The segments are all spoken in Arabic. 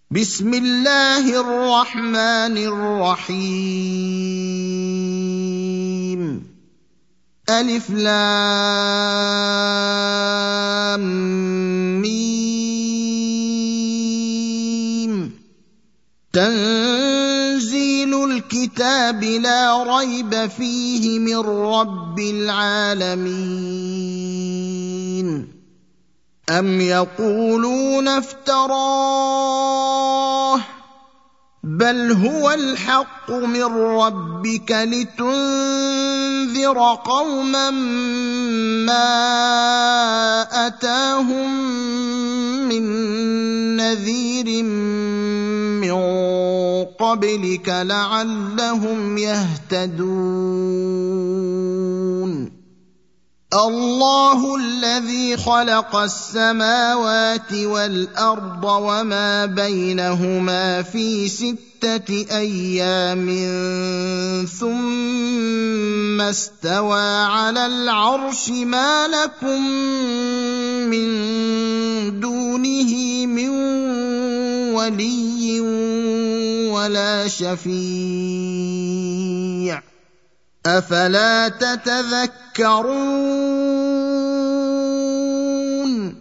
بسم الله الرحمن الرحيم ألف لام ميم تنزيل الكتاب لا ريب فيه من رب العالمين أم يقولون افتراه بل هو الحق من ربك لتنذر قوما ما أتاهم من نذير من قبلك لعلهم يهتدون الله الذي خلق السماوات والأرض وما بينهما في 6 أيام ثم استوى على العرش ما لكم من دونه من ولي ولا شفيع أفلا تتذكرون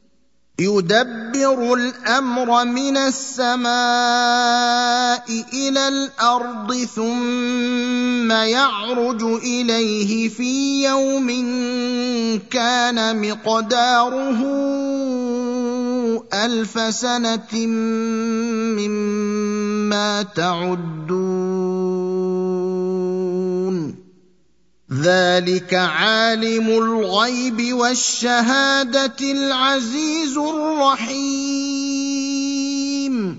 يدبر الأمر من السماء إلى الأرض ثم يعرج إليه في يوم كان مقداره 1000 سنة مما تعدون ذلك عالم الغيب والشهادة العزيز الرحيم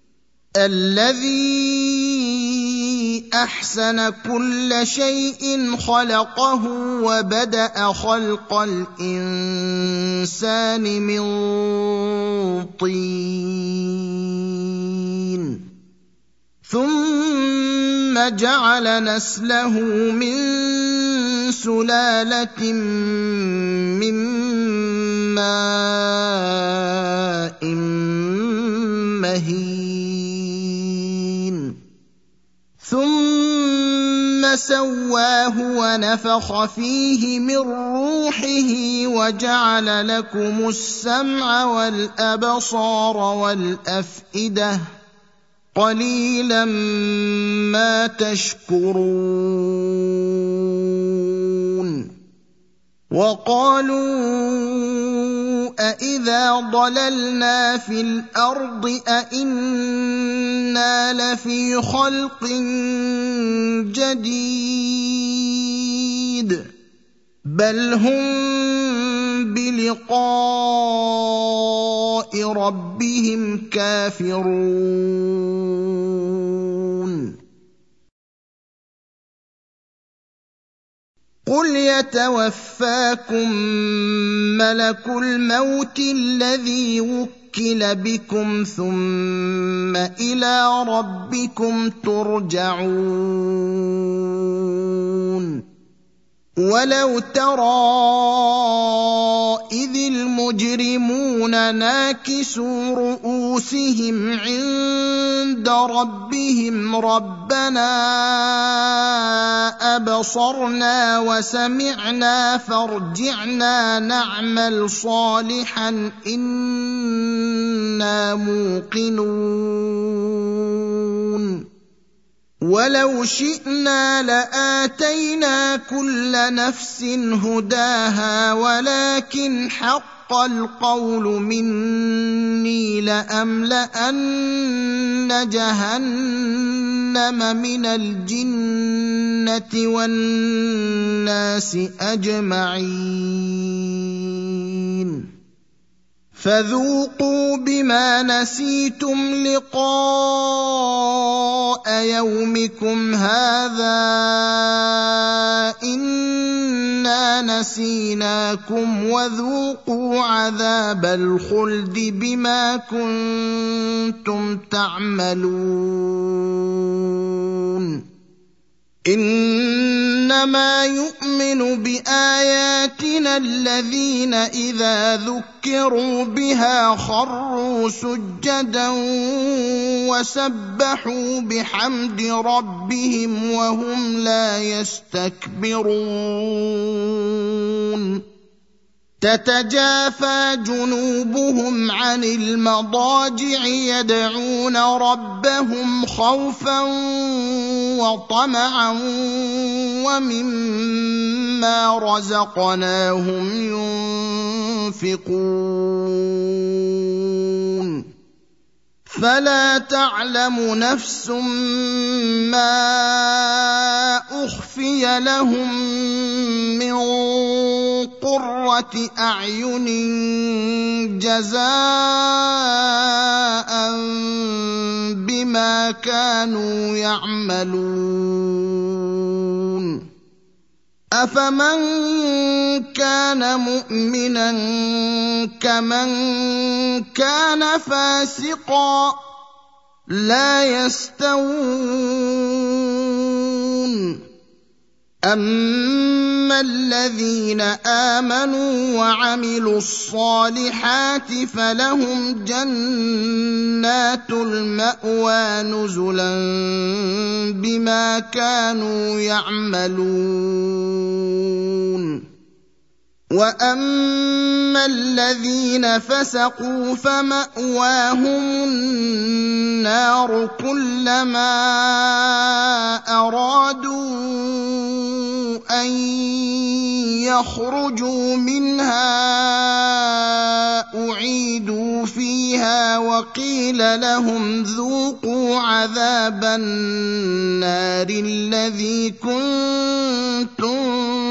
الذي أحسن كل شيء خلقه وبدأ خلق الإنسان من طين ثم جعل نسله من سلالة من ماء مهين ثم سواه ونفخ فيه من روحه وجعل لكم السمع والأبصار والأفئدة قليلا ما تشكرون وقالوا أإذا ضللنا في الأرض أإنا لفي خلق جديد بل هم بلقاء ربهم كافرون قل يتوفاكم ملك الموت الذي وكل بكم ثم إلى ربكم ترجعون ولو ترى إذ المجرمون ناكسوا رؤوسهم عند ربهم ربنا أبصرنا وسمعنا فارجعنا نعمل صالحا إنا موقنون ولو شئنا لآتينا كل نفس هداها ولكن حق القول مني لأملأن جهنم من الجنة والناس أجمعين فذوقوا بما نسيتم لقاء يومكم هذا إنا نسيناكم وذوقوا عذاب الخلد بما كنتم تعملون إنما يؤمن بآياتنا الذين إذا ذكروا بها خروا سجدا وسبحوا بحمد ربهم وهم لا يستكبرون تتجافى جنوبهم عن المضاجع يدعون ربهم خوفا وطمعا ومما رزقناهم ينفقون فلا تعلم نفس ما أخفي لهم من قرة أعين جزاء بما كانوا يعملون أفمن كان مؤمنا كمن كان فاسقا لا يستوون أما الذين آمنوا وعملوا الصالحات فلهم جنات المأوى نزلا بما كانوا يعملون وأما الذين فسقوا فمأواهم النار كلما أرادوا أن يخرجوا منها أعيدوا فيها وقيل لهم ذوقوا عذاب النار الذي كنتم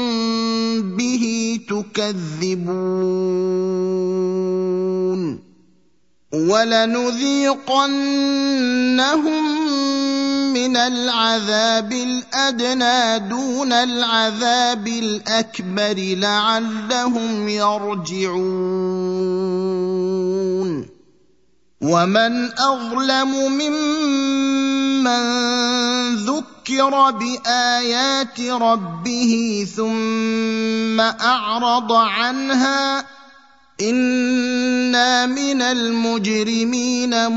به تكذبون ولنذيقنهم من العذاب الأدنى دون العذاب الأكبر لعلهم يرجعون ومن أظلم ممن ذكر بآيات ربه ثم أعرض عنها إنا من المجرمين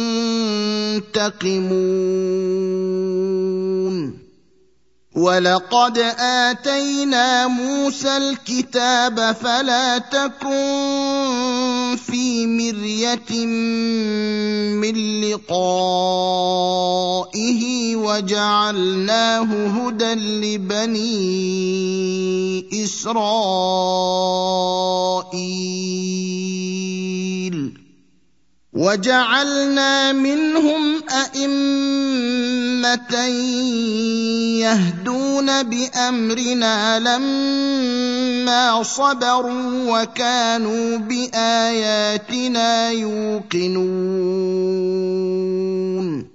منتقمون ولقد آتينا موسى الكتاب فلا تكن في مرية من لقائه وجعلناه هدى لبني إسرائيل وجعلنا منهم أئمة يهدون بأمرنا لما صبروا وكانوا بآياتنا يوقنون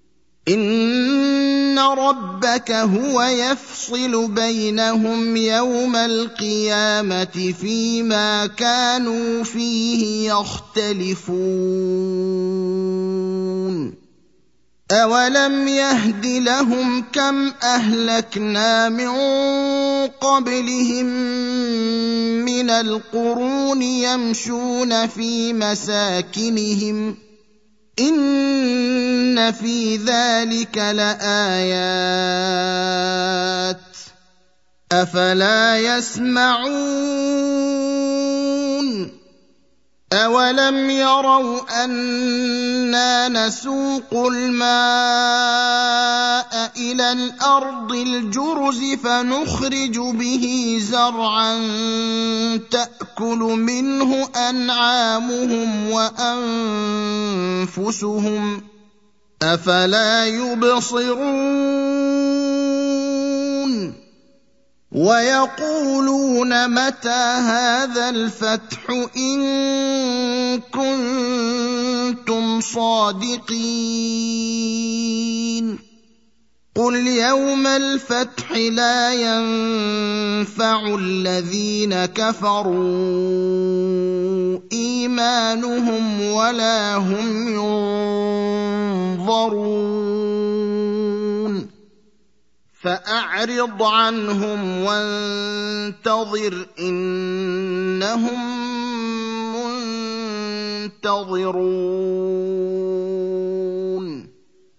إن ربك هو يفصل بينهم يوم القيامة فيما كانوا فيه يختلفون أولم يهد لهم كم أهلكنا من قبلهم من القرون يمشون في مساكنهم إن في ذلك لآيات أفلا يسمعون أولم يروا أنا نسوق الماء إلى الأرض الجرز فنخرج به زرعا تأكل منه أنعامهم وأنفسهم أفلا يبصرون ويقولون متى هذا الفتح إن كنتم صادقين قل يوم الفتح لا ينفع الذين كفروا إيمانهم ولا هم ينظرون فأعرض عنهم وانتظر إنهم منتظرون